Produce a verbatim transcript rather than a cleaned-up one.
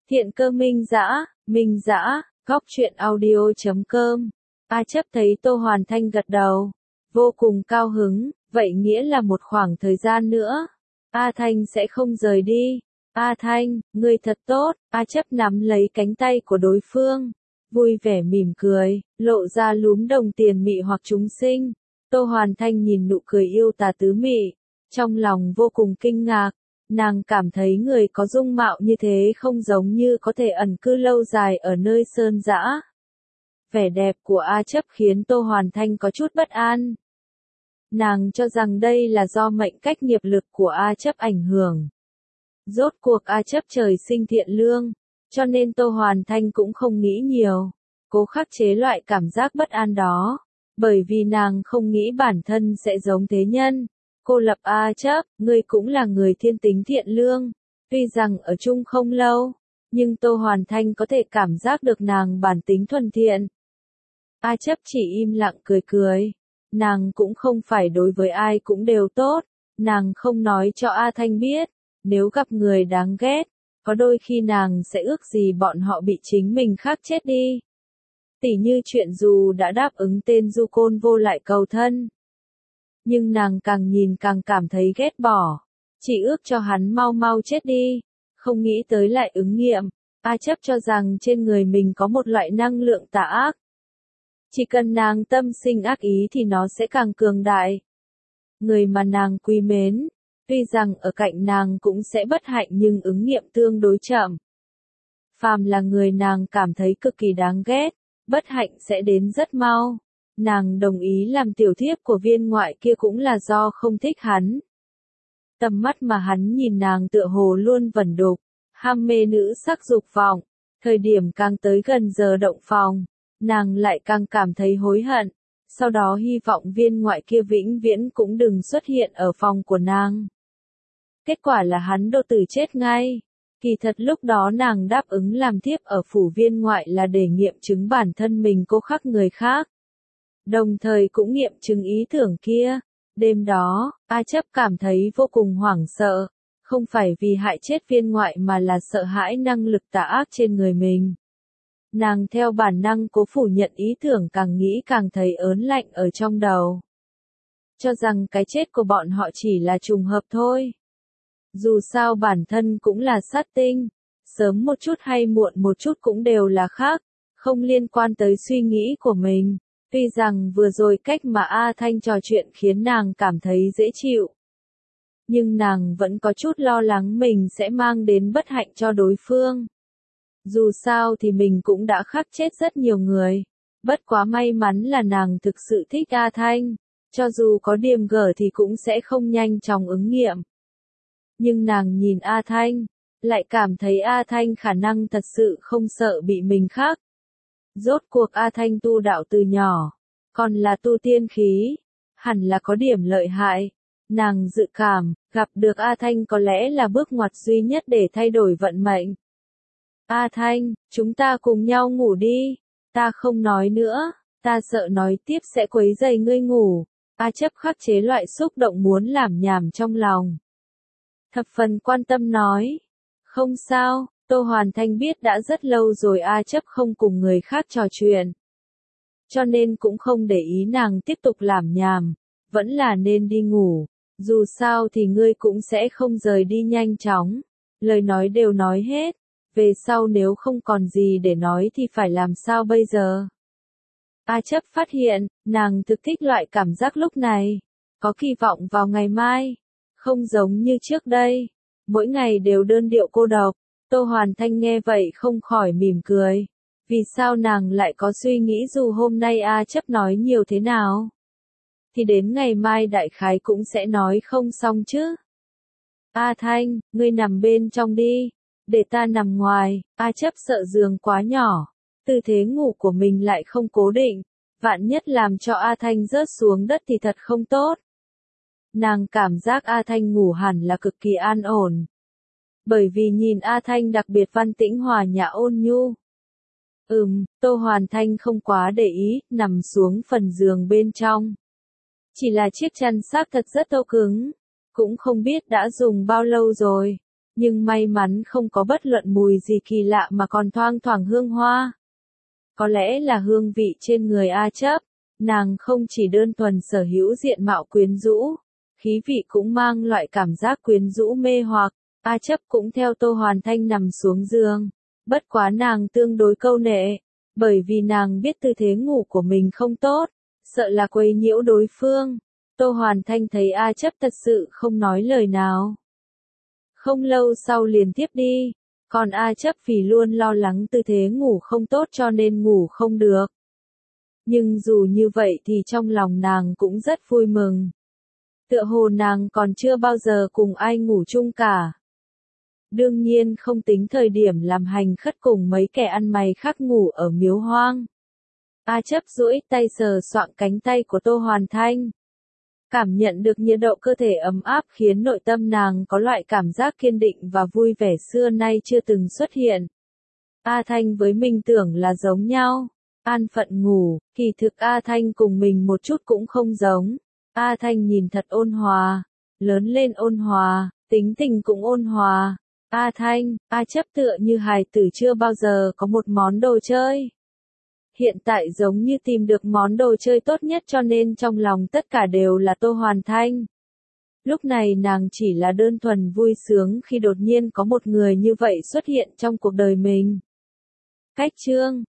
Thiện cơ minh dã, minh dã, góc truyện audio chấm com. A Chấp thấy Tô Hoàn Thanh gật đầu, vô cùng cao hứng, vậy nghĩa là một khoảng thời gian nữa, A Thanh sẽ không rời đi. A Thanh, ngươi thật tốt. A Chấp nắm lấy cánh tay của đối phương, vui vẻ mỉm cười, lộ ra lúm đồng tiền mị hoặc chúng sinh. Tô Hoàn Thanh nhìn nụ cười yêu tà tứ mị, trong lòng vô cùng kinh ngạc. Nàng cảm thấy người có dung mạo như thế không giống như có thể ẩn cư lâu dài ở nơi sơn dã. Vẻ đẹp của A Chấp khiến Tô Hoàn Thanh có chút bất an. Nàng cho rằng đây là do mệnh cách nghiệp lực của A Chấp ảnh hưởng. Rốt cuộc A Chấp trời sinh thiện lương, cho nên Tô Hoàn Thanh cũng không nghĩ nhiều, cố khắc chế loại cảm giác bất an đó, bởi vì nàng không nghĩ bản thân sẽ giống thế nhân. Cô lập A Chấp, ngươi cũng là người thiên tính thiện lương, tuy rằng ở chung không lâu, nhưng Tô Hoàn Thanh có thể cảm giác được nàng bản tính thuần thiện. A Chấp chỉ im lặng cười cười, nàng cũng không phải đối với ai cũng đều tốt, nàng không nói cho A Thanh biết, nếu gặp người đáng ghét, có đôi khi nàng sẽ ước gì bọn họ bị chính mình khác chết đi. Tỉ như chuyện dù đã đáp ứng tên du côn vô lại cầu thân. Nhưng nàng càng nhìn càng cảm thấy ghét bỏ, chỉ ước cho hắn mau mau chết đi, không nghĩ tới lại ứng nghiệm. A Chấp cho rằng trên người mình có một loại năng lượng tà ác. Chỉ cần nàng tâm sinh ác ý thì nó sẽ càng cường đại. Người mà nàng quý mến, tuy rằng ở cạnh nàng cũng sẽ bất hạnh nhưng ứng nghiệm tương đối chậm. Phàm là người nàng cảm thấy cực kỳ đáng ghét, bất hạnh sẽ đến rất mau. Nàng đồng ý làm tiểu thiếp của viên ngoại kia cũng là do không thích hắn. Tầm mắt mà hắn nhìn nàng tựa hồ luôn vẩn đục, ham mê nữ sắc dục vọng. Thời điểm càng tới gần giờ động phòng, nàng lại càng cảm thấy hối hận. Sau đó hy vọng viên ngoại kia vĩnh viễn cũng đừng xuất hiện ở phòng của nàng. Kết quả là hắn đô tử chết ngay. Kỳ thật lúc đó nàng đáp ứng làm thiếp ở phủ viên ngoại là để nghiệm chứng bản thân mình cô khác người khác. Đồng thời cũng nghiệm chứng ý tưởng kia. Đêm đó, A Chấp cảm thấy vô cùng hoảng sợ, không phải vì hại chết viên ngoại mà là sợ hãi năng lực tà ác trên người mình. Nàng theo bản năng cố phủ nhận ý tưởng, càng nghĩ càng thấy ớn lạnh ở trong đầu. Cho rằng cái chết của bọn họ chỉ là trùng hợp thôi. Dù sao bản thân cũng là sát tinh, sớm một chút hay muộn một chút cũng đều là khác, không liên quan tới suy nghĩ của mình. Tuy rằng vừa rồi cách mà A Thanh trò chuyện khiến nàng cảm thấy dễ chịu, nhưng nàng vẫn có chút lo lắng mình sẽ mang đến bất hạnh cho đối phương. Dù sao thì mình cũng đã khắc chết rất nhiều người, bất quá may mắn là nàng thực sự thích A Thanh, cho dù có điềm gở thì cũng sẽ không nhanh chóng ứng nghiệm. Nhưng nàng nhìn A Thanh, lại cảm thấy A Thanh khả năng thật sự không sợ bị mình khắc. Rốt cuộc A Thanh tu đạo từ nhỏ, còn là tu tiên khí, hẳn là có điểm lợi hại. Nàng dự cảm, gặp được A Thanh có lẽ là bước ngoặt duy nhất để thay đổi vận mệnh. A Thanh, chúng ta cùng nhau ngủ đi, ta không nói nữa, ta sợ nói tiếp sẽ quấy rầy ngươi ngủ. A Chấp khắc chế loại xúc động muốn làm nhảm trong lòng. Thập phần quan tâm nói, không sao. Tô Hoàn Thanh biết đã rất lâu rồi A Chấp không cùng người khác trò chuyện, cho nên cũng không để ý nàng tiếp tục làm nhảm, vẫn là nên đi ngủ, dù sao thì ngươi cũng sẽ không rời đi nhanh chóng. Lời nói đều nói hết, về sau nếu không còn gì để nói thì phải làm sao bây giờ? A Chấp phát hiện, nàng thực thích loại cảm giác lúc này, có kỳ vọng vào ngày mai, không giống như trước đây, mỗi ngày đều đơn điệu cô độc. Tô Hoàn Thanh nghe vậy không khỏi mỉm cười. Vì sao nàng lại có suy nghĩ dù hôm nay A Chấp nói nhiều thế nào, thì đến ngày mai đại khái cũng sẽ nói không xong chứ. A Thanh, ngươi nằm bên trong đi, để ta nằm ngoài. A Chấp sợ giường quá nhỏ, tư thế ngủ của mình lại không cố định, vạn nhất làm cho A Thanh rớt xuống đất thì thật không tốt. Nàng cảm giác A Thanh ngủ hẳn là cực kỳ an ổn. Bởi vì nhìn A Thanh đặc biệt văn tĩnh hòa nhã ôn nhu. Ừm, Tô Hoàn Thanh không quá để ý, nằm xuống phần giường bên trong. Chỉ là chiếc chăn xác thật rất thô cứng, cũng không biết đã dùng bao lâu rồi. Nhưng may mắn không có bất luận mùi gì kỳ lạ mà còn thoang thoảng hương hoa. Có lẽ là hương vị trên người A Chấp, nàng không chỉ đơn thuần sở hữu diện mạo quyến rũ, khí vị cũng mang loại cảm giác quyến rũ mê hoặc. A Chấp cũng theo Tô Hoàn Thanh nằm xuống giường, bất quá nàng tương đối câu nệ, bởi vì nàng biết tư thế ngủ của mình không tốt, sợ là quấy nhiễu đối phương. Tô Hoàn Thanh thấy A Chấp thật sự không nói lời nào. Không lâu sau liền tiếp đi, còn A Chấp vì luôn lo lắng tư thế ngủ không tốt cho nên ngủ không được. Nhưng dù như vậy thì trong lòng nàng cũng rất vui mừng. Tựa hồ nàng còn chưa bao giờ cùng ai ngủ chung cả. Đương nhiên không tính thời điểm làm hành khất cùng mấy kẻ ăn mày khác ngủ ở miếu hoang. A Chấp duỗi tay sờ soạng cánh tay của Tô Hoàn Thanh. Cảm nhận được nhiệt độ cơ thể ấm áp khiến nội tâm nàng có loại cảm giác kiên định và vui vẻ xưa nay chưa từng xuất hiện. A Thanh với mình tưởng là giống nhau. An phận ngủ, kỳ thực A Thanh cùng mình một chút cũng không giống. A Thanh nhìn thật ôn hòa, lớn lên ôn hòa, tính tình cũng ôn hòa. A Thanh, A Chấp tựa như hài tử chưa bao giờ có một món đồ chơi. Hiện tại giống như tìm được món đồ chơi tốt nhất cho nên trong lòng tất cả đều là Tô Hoàn Thanh. Lúc này nàng chỉ là đơn thuần vui sướng khi đột nhiên có một người như vậy xuất hiện trong cuộc đời mình. Cách chương